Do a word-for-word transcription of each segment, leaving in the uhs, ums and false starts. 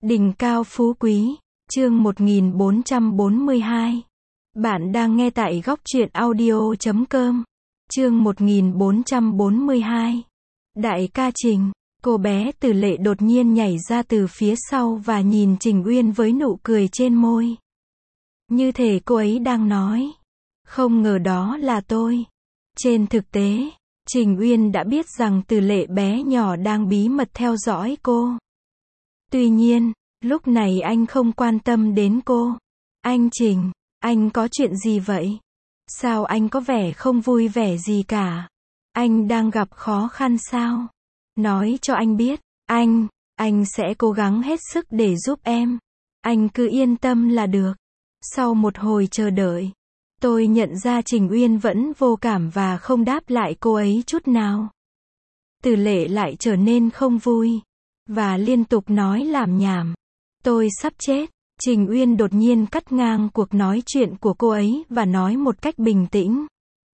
Đỉnh cao phú quý, chương một nghìn bốn trăm bốn mươi hai. Bạn đang nghe tại góc truyện audio chấm com. Chương một nghìn bốn trăm bốn mươi hai. Đại ca Trình, cô bé Từ Lệ đột nhiên nhảy ra từ phía sau và nhìn Trình Uyên với nụ cười trên môi. Như thể cô ấy đang nói, không ngờ đó là tôi. Trên thực tế, Trình Uyên đã biết rằng Từ Lệ bé nhỏ đang bí mật theo dõi cô. Tuy nhiên, lúc này anh không quan tâm đến cô. Anh Trình, anh có chuyện gì vậy? Sao anh có vẻ không vui vẻ gì cả? Anh đang gặp khó khăn sao? Nói cho anh biết, anh, anh sẽ cố gắng hết sức để giúp em. Anh cứ yên tâm là được. Sau một hồi chờ đợi, tôi nhận ra Trình Uyên vẫn vô cảm và không đáp lại cô ấy chút nào. Từ Lệ lại trở nên không vui và liên tục nói lảm nhảm. Tôi sắp chết. Trình Uyên đột nhiên cắt ngang cuộc nói chuyện của cô ấy và nói một cách bình tĩnh.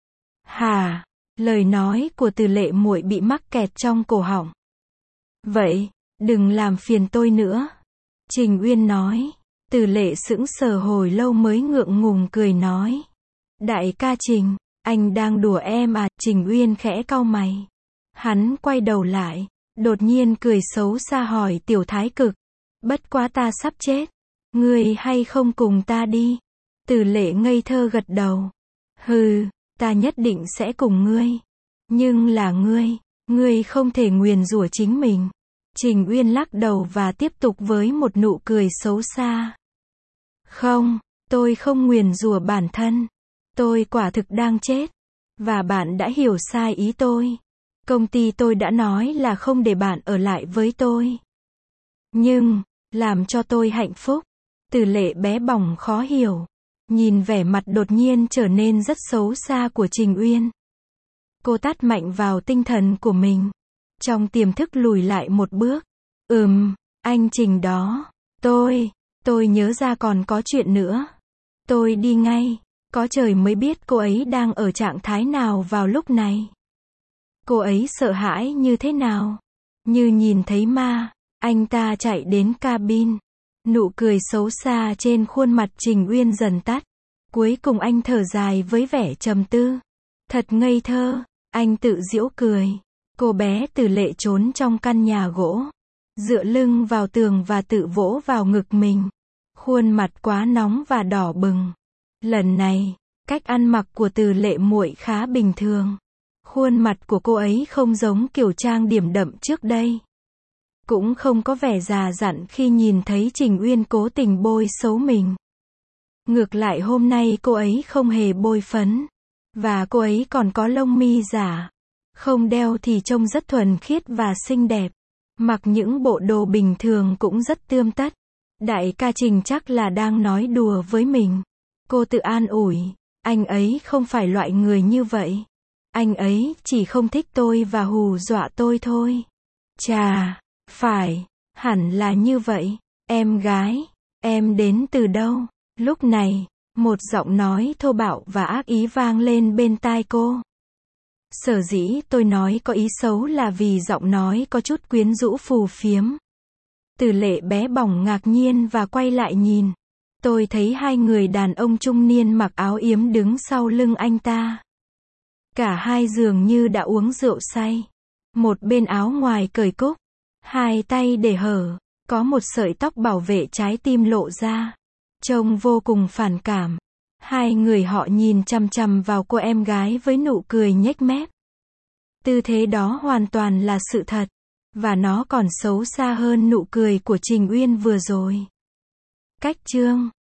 Hà, lời nói của Từ Lệ muội bị mắc kẹt trong cổ họng. Vậy, đừng làm phiền tôi nữa. Trình Uyên nói. Từ Lệ sững sờ hồi lâu mới ngượng ngùng cười nói. Đại ca Trình, anh đang đùa em à? Trình Uyên khẽ cau mày. Hắn quay đầu lại, đột nhiên cười xấu xa hỏi Tiểu Thái Cực. Bất quá ta sắp chết. Ngươi hay không cùng ta đi? Từ Lệ ngây thơ gật đầu. Hừ, ta nhất định sẽ cùng ngươi. Nhưng là ngươi, ngươi không thể nguyền rủa chính mình. Trình Uyên lắc đầu và tiếp tục với một nụ cười xấu xa. Không, tôi không nguyền rủa bản thân. Tôi quả thực đang chết. Và bạn đã hiểu sai ý tôi. Công ty tôi đã nói là không để bạn ở lại với tôi. Nhưng, làm cho tôi hạnh phúc. Từ Lệ bé bỏng khó hiểu. Nhìn vẻ mặt đột nhiên trở nên rất xấu xa của Trình Uyên. Cô tát mạnh vào tinh thần của mình. Trong tiềm thức lùi lại một bước. Ừm, anh Trình đó. Tôi, tôi nhớ ra còn có chuyện nữa. Tôi đi ngay. Có trời mới biết cô ấy đang ở trạng thái nào vào lúc này. Cô ấy sợ hãi như thế nào? Như nhìn thấy ma. Anh ta chạy đến cabin. Nụ cười xấu xa trên khuôn mặt Trình Uyên dần tắt. Cuối cùng anh thở dài với vẻ trầm tư. Thật ngây thơ. Anh tự giễu cười. Cô bé Từ Lệ trốn trong căn nhà gỗ. Dựa lưng vào tường và tự vỗ vào ngực mình. Khuôn mặt quá nóng và đỏ bừng. Lần này, cách ăn mặc của Từ Lệ muội khá bình thường. Khuôn mặt của cô ấy không giống kiểu trang điểm đậm trước đây. Cũng không có vẻ già dặn khi nhìn thấy Trình Uyên cố tình bôi xấu mình. Ngược lại hôm nay cô ấy không hề bôi phấn. Và cô ấy còn có lông mi giả. Không đeo thì trông rất thuần khiết và xinh đẹp. Mặc những bộ đồ bình thường cũng rất tươm tất. Đại ca Trình chắc là đang nói đùa với mình. Cô tự an ủi. Anh ấy không phải loại người như vậy. Anh ấy chỉ không thích tôi và hù dọa tôi thôi. Chà, phải, hẳn là như vậy. Em gái, em đến từ đâu? Lúc này, một giọng nói thô bạo và ác ý vang lên bên tai cô. Sở dĩ tôi nói có ý xấu là vì giọng nói có chút quyến rũ phù phiếm. Từ Lệ bé bỏng ngạc nhiên và quay lại nhìn. Tôi thấy hai người đàn ông trung niên mặc áo yếm đứng sau lưng anh ta. Cả hai dường như đã uống rượu say. Một bên áo ngoài cởi cúc, hai tay để hở, có một sợi tóc bảo vệ trái tim lộ ra. Trông vô cùng phản cảm. Hai người họ nhìn chằm chằm vào cô em gái với nụ cười nhếch mép. Tư thế đó hoàn toàn là sự thật. Và nó còn xấu xa hơn nụ cười của Trình Uyên vừa rồi. Cách chương